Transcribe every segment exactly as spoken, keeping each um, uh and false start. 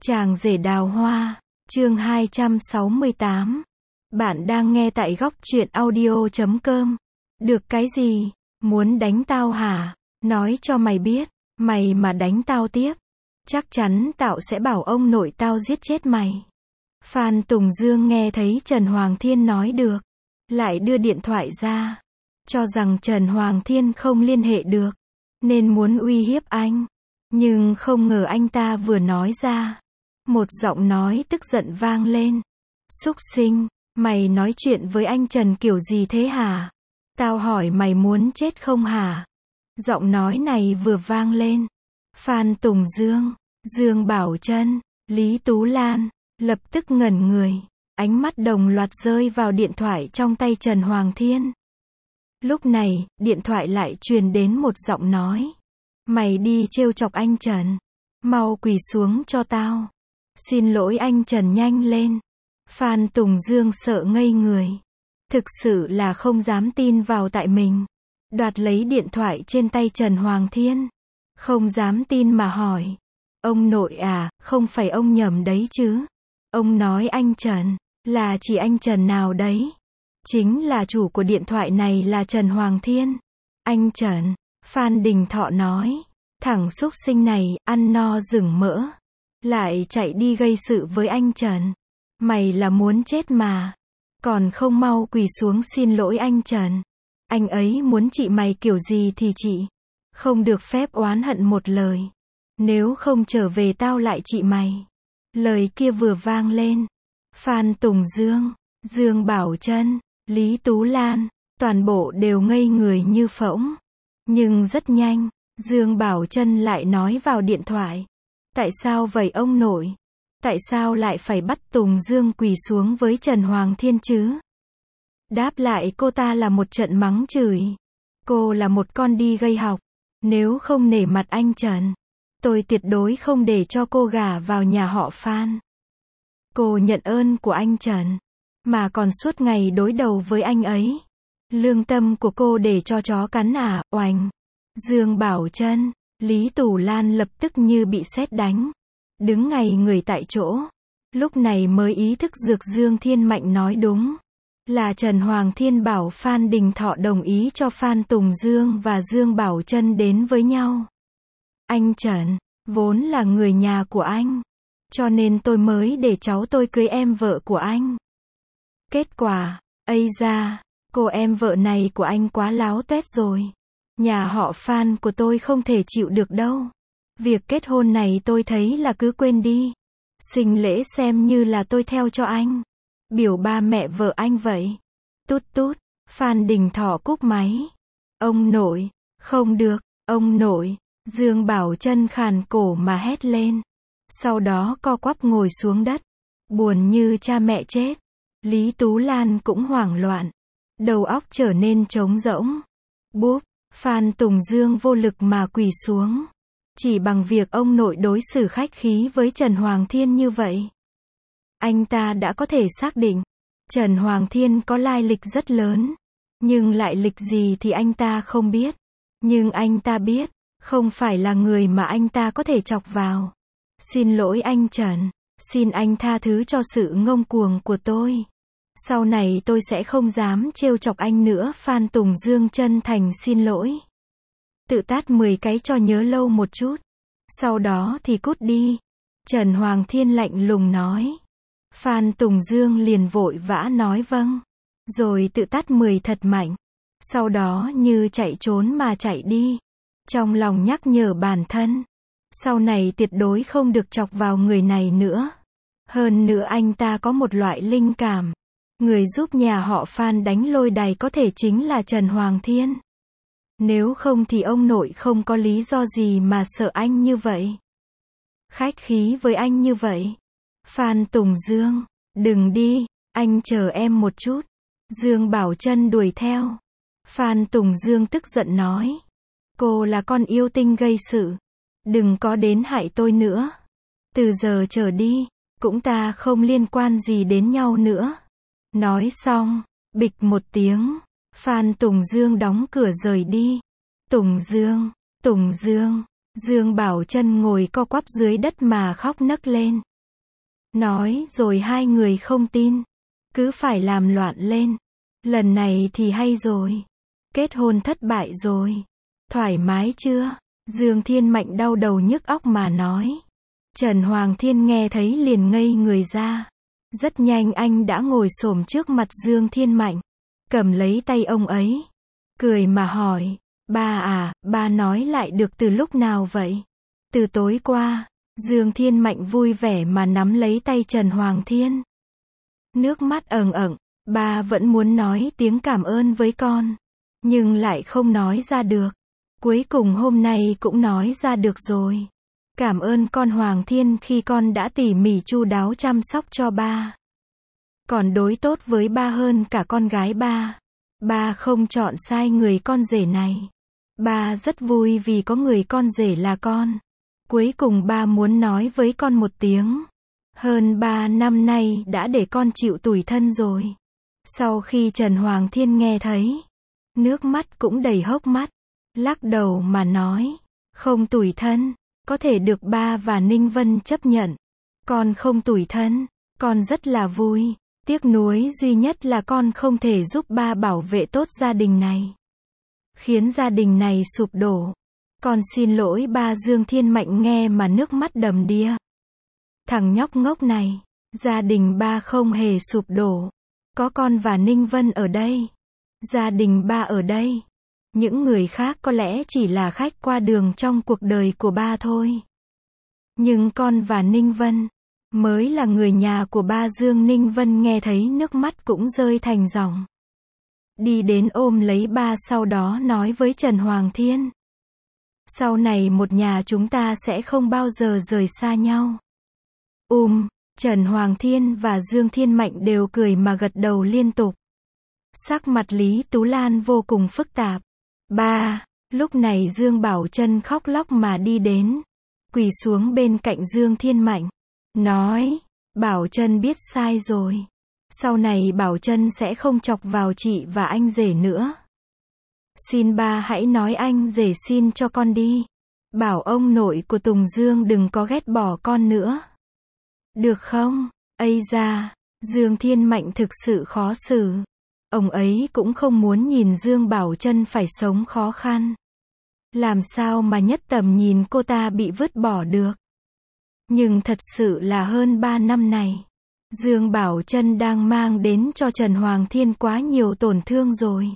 Chàng rể đào hoa, chương hai trăm sáu mươi tám. Bạn đang nghe tại góc truyện audio chấm com. Được cái gì? Muốn đánh tao hả? Nói cho mày biết, mày mà đánh tao tiếp, chắc chắn tao sẽ bảo ông nội tao giết chết mày. Phan Tùng Dương nghe thấy Trần Hoàng Thiên nói được, lại đưa điện thoại ra, cho rằng Trần Hoàng Thiên không liên hệ được, nên muốn uy hiếp anh. Nhưng không ngờ anh ta vừa nói ra, một giọng nói tức giận vang lên. Súc sinh, mày nói chuyện với anh Trần kiểu gì thế hả? Tao hỏi mày muốn chết không hả? Giọng nói này vừa vang lên, Phan Tùng Dương, Dương Bảo Trân, Lý Tú Lan lập tức ngẩn người, ánh mắt đồng loạt rơi vào điện thoại trong tay Trần Hoàng Thiên. Lúc này, điện thoại lại truyền đến một giọng nói. Mày đi trêu chọc anh Trần, mau quỳ xuống cho tao. Xin lỗi anh Trần, nhanh lên. Phan Tùng Dương sợ ngây người, thực sự là không dám tin vào tại mình. Đoạt lấy điện thoại trên tay Trần Hoàng Thiên, không dám tin mà hỏi. Ông nội à, không phải ông nhầm đấy chứ? Ông nói anh Trần, là chỉ anh Trần nào đấy? Chính là chủ của điện thoại này là Trần Hoàng Thiên. Anh Trần, Phan Đình Thọ nói, thằng súc sinh này, ăn no rừng mỡ, lại chạy đi gây sự với anh Trần. Mày là muốn chết mà, còn không mau quỳ xuống xin lỗi anh Trần. Anh ấy muốn trị mày kiểu gì thì trị, không được phép oán hận một lời. Nếu không trở về tao lại trị mày. Lời kia vừa vang lên, Phan Tùng Dương, Dương Bảo Trân, Lý Tú Lan, toàn bộ đều ngây người như phỗng. Nhưng rất nhanh, Dương Bảo Trân lại nói vào điện thoại. Tại sao vậy ông nội? Tại sao lại phải bắt Tùng Dương quỳ xuống với Trần Hoàng Thiên chứ? Đáp lại cô ta là một trận mắng chửi. Cô là một con đi gây học. Nếu không nể mặt anh Trần, tôi tuyệt đối không để cho cô gả vào nhà họ Phan. Cô nhận ơn của anh Trần, mà còn suốt ngày đối đầu với anh ấy. Lương tâm của cô để cho chó cắn à, oành. Dương Bảo Trân, Lý Tú Lan lập tức như bị sét đánh, đứng ngay người tại chỗ. Lúc này mới ý thức được Dương Thiên Mạnh nói đúng, là Trần Hoàng Thiên bảo Phan Đình Thọ đồng ý cho Phan Tùng Dương và Dương Bảo Trân đến với nhau. Anh Trần, vốn là người nhà của anh, cho nên tôi mới để cháu tôi cưới em vợ của anh. Kết quả, ây da, cô em vợ này của anh quá láo tuét rồi. Nhà họ Phan của tôi không thể chịu được đâu. Việc kết hôn này tôi thấy là cứ quên đi. Sinh lễ xem như là tôi theo cho anh. Biểu ba mẹ vợ anh vậy. Tút tút, Phan Đình Thọ cúp máy. Ông nội, không được, ông nội. Dương Bảo Trân khàn cổ mà hét lên. Sau đó co quắp ngồi xuống đất, buồn như cha mẹ chết. Lý Tú Lan cũng hoảng loạn, đầu óc trở nên trống rỗng. Bốp, Phan Tùng Dương vô lực mà quỳ xuống. Chỉ bằng việc ông nội đối xử khách khí với Trần Hoàng Thiên như vậy, anh ta đã có thể xác định, Trần Hoàng Thiên có lai lịch rất lớn. Nhưng lai lịch gì thì anh ta không biết. Nhưng anh ta biết, không phải là người mà anh ta có thể chọc vào. Xin lỗi anh Trần, xin anh tha thứ cho sự ngông cuồng của tôi. Sau này tôi sẽ không dám trêu chọc anh nữa. Phan Tùng Dương chân thành xin lỗi. Tự tát mười cái cho nhớ lâu một chút. Sau đó thì cút đi. Trần Hoàng Thiên lạnh lùng nói. Phan Tùng Dương liền vội vã nói vâng. Rồi tự tát mười thật mạnh. Sau đó như chạy trốn mà chạy đi. Trong lòng nhắc nhở bản thân, sau này tuyệt đối không được chọc vào người này nữa. Hơn nữa anh ta có một loại linh cảm. Người giúp nhà họ Phan đánh lôi đài có thể chính là Trần Hoàng Thiên. Nếu không thì ông nội không có lý do gì mà sợ anh như vậy. Khách khí với anh như vậy. Phan Tùng Dương, đừng đi, anh chờ em một chút. Dương Bảo Trân đuổi theo. Phan Tùng Dương tức giận nói. Cô là con yêu tinh gây sự. Đừng có đến hại tôi nữa. Từ giờ trở đi, cũng ta không liên quan gì đến nhau nữa. Nói xong, bịch một tiếng, Phan Tùng Dương đóng cửa rời đi. Tùng Dương, Tùng Dương, Dương Bảo Trân ngồi co quắp dưới đất mà khóc nấc lên. Nói rồi hai người không tin. Cứ phải làm loạn lên. Lần này thì hay rồi. Kết hôn thất bại rồi. Thoải mái chưa? Dương Thiên Mạnh đau đầu nhức óc mà nói. Trần Hoàng Thiên nghe thấy liền ngây người ra. Rất nhanh anh đã ngồi xổm trước mặt Dương Thiên Mạnh. Cầm lấy tay ông ấy. Cười mà hỏi. Ba à, ba nói lại được từ lúc nào vậy? Từ tối qua. Dương Thiên Mạnh vui vẻ mà nắm lấy tay Trần Hoàng Thiên. Nước mắt ẩn ẩn. Ba vẫn muốn nói tiếng cảm ơn với con. Nhưng lại không nói ra được. Cuối cùng hôm nay cũng nói ra được rồi. Cảm ơn con Hoàng Thiên khi con đã tỉ mỉ chu đáo chăm sóc cho ba. Còn đối tốt với ba hơn cả con gái ba. Ba không chọn sai người con rể này. Ba rất vui vì có người con rể là con. Cuối cùng ba muốn nói với con một tiếng. Hơn ba năm nay đã để con chịu tủi thân rồi. Sau khi Trần Hoàng Thiên nghe thấy, nước mắt cũng đầy hốc mắt, lắc đầu mà nói, không tủi thân, có thể được ba và Ninh Vân chấp nhận. Con không tủi thân, con rất là vui, tiếc nuối duy nhất là con không thể giúp ba bảo vệ tốt gia đình này. Khiến gia đình này sụp đổ. Con xin lỗi ba. Dương Thiên Mạnh nghe mà nước mắt đầm đìa. Thằng nhóc ngốc này, gia đình ba không hề sụp đổ. Có con và Ninh Vân ở đây. Gia đình ba ở đây. Những người khác có lẽ chỉ là khách qua đường trong cuộc đời của ba thôi. Nhưng con và Ninh Vân mới là người nhà của ba. Dương Ninh Vân nghe thấy nước mắt cũng rơi thành dòng. Đi đến ôm lấy ba, sau đó nói với Trần Hoàng Thiên. Sau này một nhà chúng ta sẽ không bao giờ rời xa nhau. Um, Trần Hoàng Thiên và Dương Thiên Mạnh đều cười mà gật đầu liên tục. Sắc mặt Lý Tú Lan vô cùng phức tạp. Ba, lúc này Dương Bảo Trân khóc lóc mà đi đến. Quỳ xuống bên cạnh Dương Thiên Mạnh. Nói, Bảo Trân biết sai rồi. Sau này Bảo Trân sẽ không chọc vào chị và anh rể nữa. Xin ba hãy nói anh rể xin cho con đi. Bảo ông nội của Tùng Dương đừng có ghét bỏ con nữa. Được không? Ây da, Dương Thiên Mạnh thực sự khó xử. Ông ấy cũng không muốn nhìn Dương Bảo Trân phải sống khó khăn. Làm sao mà nhất tầm nhìn cô ta bị vứt bỏ được. Nhưng thật sự là hơn ba năm này, Dương Bảo Trân đang mang đến cho Trần Hoàng Thiên quá nhiều tổn thương rồi.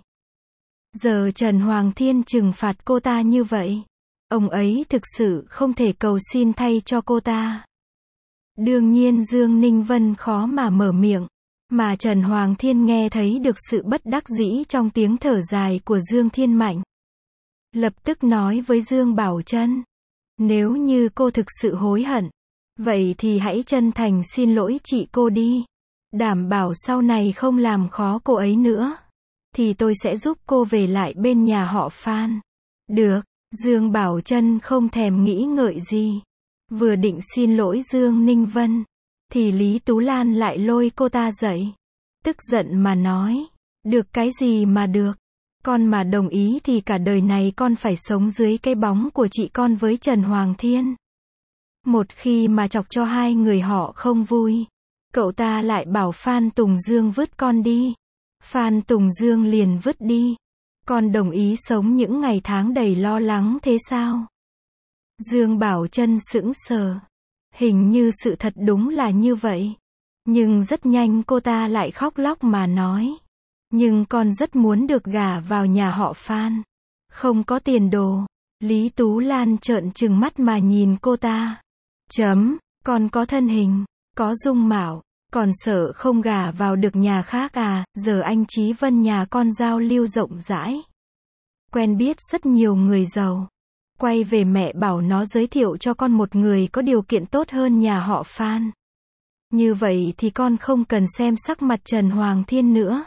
Giờ Trần Hoàng Thiên trừng phạt cô ta như vậy, ông ấy thực sự không thể cầu xin thay cho cô ta. Đương nhiên Dương Ninh Vân khó mà mở miệng, mà Trần Hoàng Thiên nghe thấy được sự bất đắc dĩ trong tiếng thở dài của Dương Thiên Mạnh. Lập tức nói với Dương Bảo Trân, nếu như cô thực sự hối hận, vậy thì hãy chân thành xin lỗi chị cô đi. Đảm bảo sau này không làm khó cô ấy nữa. Thì tôi sẽ giúp cô về lại bên nhà họ Phan. Được, Dương Bảo Trân không thèm nghĩ ngợi gì. Vừa định xin lỗi Dương Ninh Vân, thì Lý Tú Lan lại lôi cô ta dậy. Tức giận mà nói, được cái gì mà được. Con mà đồng ý thì cả đời này con phải sống dưới cái bóng của chị con với Trần Hoàng Thiên. Một khi mà chọc cho hai người họ không vui, cậu ta lại bảo Phan Tùng Dương vứt con đi. Phan Tùng Dương liền vứt đi. Con đồng ý sống những ngày tháng đầy lo lắng thế sao? Dương Bảo Trân sững sờ. Hình như sự thật đúng là như vậy. Nhưng rất nhanh cô ta lại khóc lóc mà nói. Nhưng con rất muốn được gả vào nhà họ Phan. Không có tiền đồ. Lý Tú Lan trợn trừng mắt mà nhìn cô ta. Chấm, con có thân hình, có dung mạo, còn sợ không gả vào được nhà khác à? Giờ anh Chí Vân nhà con giao lưu rộng rãi. Quen biết rất nhiều người giàu. Quay về mẹ bảo nó giới thiệu cho con một người có điều kiện tốt hơn nhà họ Phan. Như vậy thì con không cần xem sắc mặt Trần Hoàng Thiên nữa.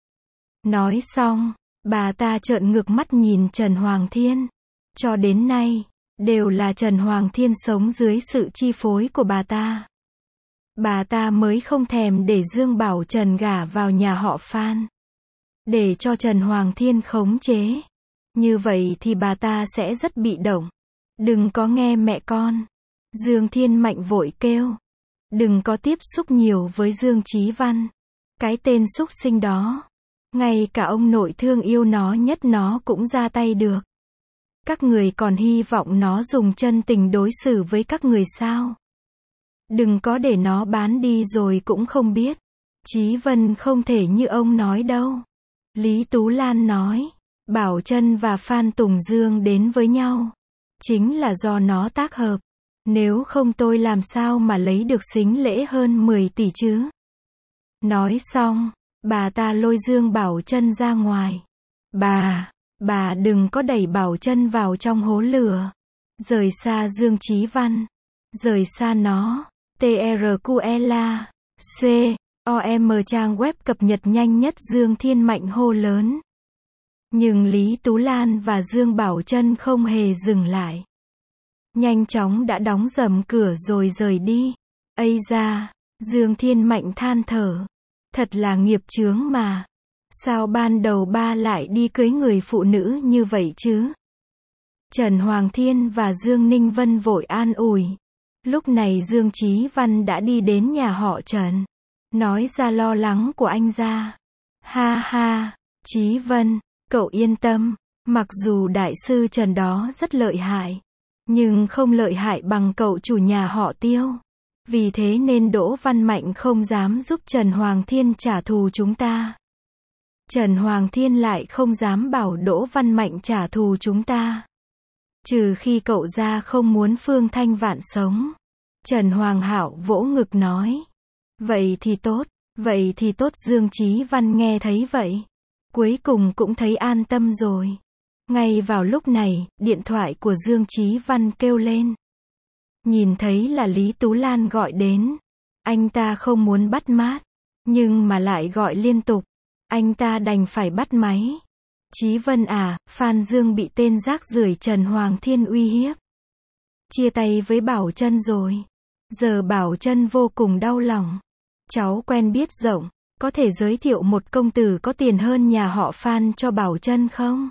Nói xong, bà ta trợn ngược mắt nhìn Trần Hoàng Thiên. Cho đến nay, đều là Trần Hoàng Thiên sống dưới sự chi phối của bà ta. Bà ta mới không thèm để Dương Bảo Trần gả vào nhà họ Phan. Để cho Trần Hoàng Thiên khống chế. Như vậy thì bà ta sẽ rất bị động. Đừng có nghe mẹ con. Dương Thiên Mạnh vội kêu. Đừng có tiếp xúc nhiều với Dương Chí Văn. Cái tên xúc sinh đó. Ngay cả ông nội thương yêu nó nhất nó cũng ra tay được. Các người còn hy vọng nó dùng chân tình đối xử với các người sao? Đừng có để nó bán đi rồi cũng không biết. Chí Vân không thể như ông nói đâu. Lý Tú Lan nói, Bảo Trân và Phan Tùng Dương đến với nhau. Chính là do nó tác hợp. Nếu không tôi làm sao mà lấy được sính lễ hơn mười tỷ chứ? Nói xong, bà ta lôi Dương Bảo Trân ra ngoài. Bà, bà đừng có đẩy Bảo Trân vào trong hố lửa. Rời xa Dương Chí Văn. Rời xa nó. tê rờ quy lờ C O M trang web cập nhật nhanh nhất Dương Thiên Mạnh hô lớn. Nhưng Lý Tú Lan và Dương Bảo Trân không hề dừng lại. Nhanh chóng đã đóng rầm cửa rồi rời đi. Ây da, Dương Thiên Mạnh than thở. Thật là nghiệp chướng mà. Sao ban đầu ba lại đi cưới người phụ nữ như vậy chứ? Trần Hoàng Thiên và Dương Ninh Vân vội an ủi. Lúc này Dương Chí Văn đã đi đến nhà họ Trần. Nói ra lo lắng của anh ra. Ha ha, Chí Vân, cậu yên tâm. Mặc dù đại sư Trần đó rất lợi hại. Nhưng không lợi hại bằng cậu chủ nhà họ Tiêu. Vì thế nên Đỗ Văn Mạnh không dám giúp Trần Hoàng Thiên trả thù chúng ta. Trần Hoàng Thiên lại không dám bảo Đỗ Văn Mạnh trả thù chúng ta. Trừ khi cậu ra không muốn Phương Thanh Vạn sống. Trần Hoàng Hạo vỗ ngực nói. Vậy thì tốt, vậy thì tốt. Dương Chí Văn nghe thấy vậy. Cuối cùng cũng thấy an tâm rồi. Ngay vào lúc này, điện thoại của Dương Chí Văn kêu lên. Nhìn thấy là Lý Tú Lan gọi đến. Anh ta không muốn bắt mát. Nhưng mà lại gọi liên tục. Anh ta đành phải bắt máy. Chí Vân à, Phan Dương bị tên rác rưởi Trần Hoàng Thiên uy hiếp. Chia tay với Bảo Trân rồi. Giờ Bảo Trân vô cùng đau lòng. Cháu quen biết rộng. Có thể giới thiệu một công tử có tiền hơn nhà họ Phan cho Bảo Trân không?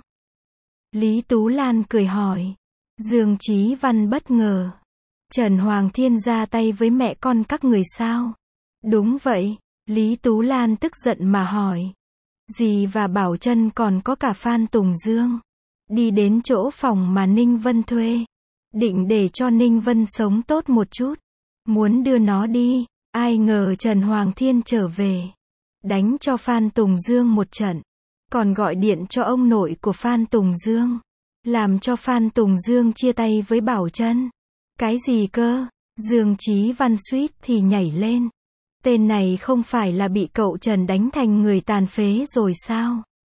Lý Tú Lan cười hỏi. Dương Chí Văn bất ngờ. Trần Hoàng Thiên ra tay với mẹ con các người sao? Đúng vậy. Lý Tú Lan tức giận mà hỏi. Dì và Bảo Trân còn có cả Phan Tùng Dương. Đi đến chỗ phòng mà Ninh Vân thuê. Định để cho Ninh Vân sống tốt một chút. Muốn đưa nó đi. Ai ngờ Trần Hoàng Thiên trở về. Đánh cho Phan Tùng Dương một trận. Còn gọi điện cho ông nội của Phan Tùng Dương. Làm cho Phan Tùng Dương chia tay với Bảo Trân. Cái gì cơ? Dương Chí Văn suýt thì nhảy lên. Tên này không phải là bị cậu Trần đánh thành người tàn phế rồi sao?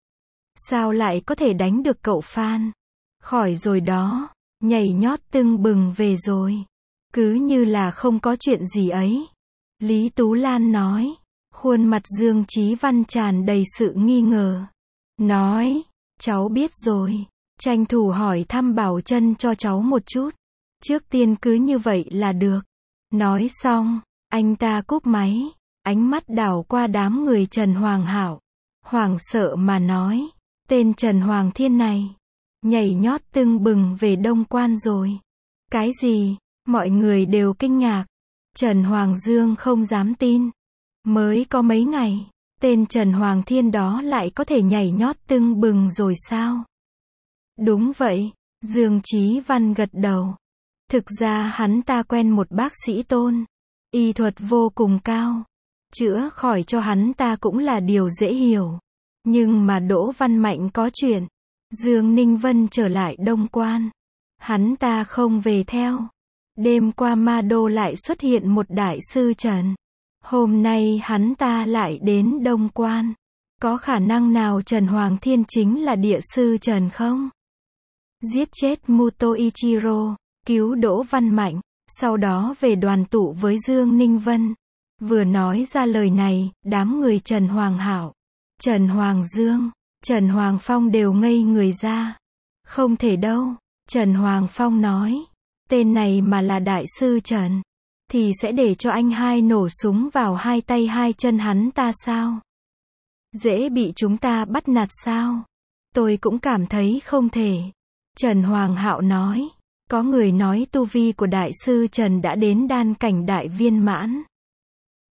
Sao lại có thể đánh được cậu Phan? Khỏi rồi đó. Nhảy nhót tưng bừng về rồi. Cứ như là không có chuyện gì ấy. Lý Tú Lan nói. Khuôn mặt Dương Chí Văn tràn đầy sự nghi ngờ. Nói. Cháu biết rồi. Tranh thủ hỏi thăm Bảo Trân cho cháu một chút. Trước tiên cứ như vậy là được. Nói xong, anh ta cúp máy. Ánh mắt đảo qua đám người Trần Hoàng Hạo. Hoảng sợ mà nói. Tên Trần Hoàng Thiên này. Nhảy nhót tưng bừng về Đông Quan rồi. Cái gì? Mọi người đều kinh ngạc. Trần Hoàng Dương không dám tin. Mới có mấy ngày. Tên Trần Hoàng Thiên đó lại có thể nhảy nhót tưng bừng rồi sao? Đúng vậy. Dương Chí Văn gật đầu. Thực ra hắn ta quen một bác sĩ tôn. Y thuật vô cùng cao. Chữa khỏi cho hắn ta cũng là điều dễ hiểu. Nhưng mà Đỗ Văn Mạnh có chuyện. Dương Ninh Vân trở lại Đông Quan. Hắn ta không về theo. Đêm qua Ma Đô lại xuất hiện một đại sư Trần. Hôm nay hắn ta lại đến Đông Quan. Có khả năng nào Trần Hoàng Thiên chính là địa sư Trần không? Giết chết Muto Ichiro. Cứu Đỗ Văn Mạnh. Sau đó về đoàn tụ với Dương Ninh Vân. Vừa nói ra lời này, đám người Trần Hoàng Hạo, Trần Hoàng Dương, Trần Hoàng Phong đều ngây người ra. Không thể đâu. Trần Hoàng Phong nói. Tên này mà là đại sư Trần. Thì sẽ để cho anh hai nổ súng vào hai tay hai chân hắn ta sao? Dễ bị chúng ta bắt nạt sao? Tôi cũng cảm thấy không thể. Trần Hoàng Hạo nói. Có người nói tu vi của đại sư Trần đã đến đan cảnh đại viên mãn.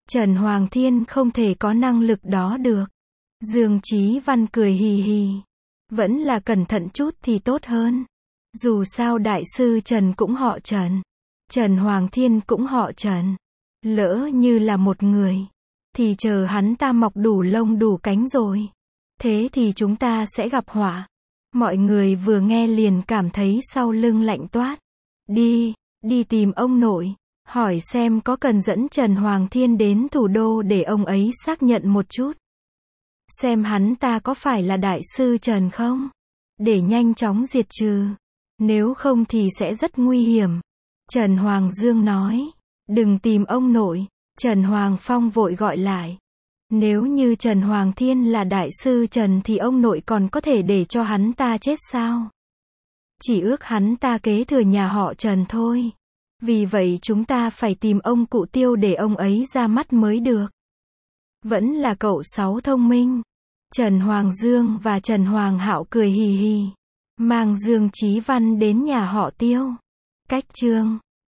Trần Hoàng Thiên không thể có năng lực đó được. Dương Chí Văn cười hì hì. Vẫn là cẩn thận chút thì tốt hơn. Dù sao đại sư Trần cũng họ Trần. Trần Hoàng Thiên cũng họ Trần. Lỡ như là một người, thì chờ hắn ta mọc đủ lông đủ cánh rồi. Thế thì chúng ta sẽ gặp họa. Mọi người vừa nghe liền cảm thấy sau lưng lạnh toát. Đi, đi tìm ông nội. Hỏi xem có cần dẫn Trần Hoàng Thiên đến thủ đô để ông ấy xác nhận một chút. Xem hắn ta có phải là đại sư Trần không? Để nhanh chóng diệt trừ. Nếu không thì sẽ rất nguy hiểm. Trần Hoàng Dương nói. Đừng tìm ông nội. Trần Hoàng Phong vội gọi lại. Nếu như Trần Hoàng Thiên là đại sư Trần thì ông nội còn có thể để cho hắn ta chết sao? Chỉ ước hắn ta kế thừa nhà họ Trần thôi. Vì vậy chúng ta phải tìm ông cụ Tiêu để ông ấy ra mắt mới được. Vẫn là cậu Sáu thông minh. Trần Hoàng Dương và Trần Hoàng Hạo cười hì hì. Mang Dương Chí Văn đến nhà họ Tiêu. Cách chương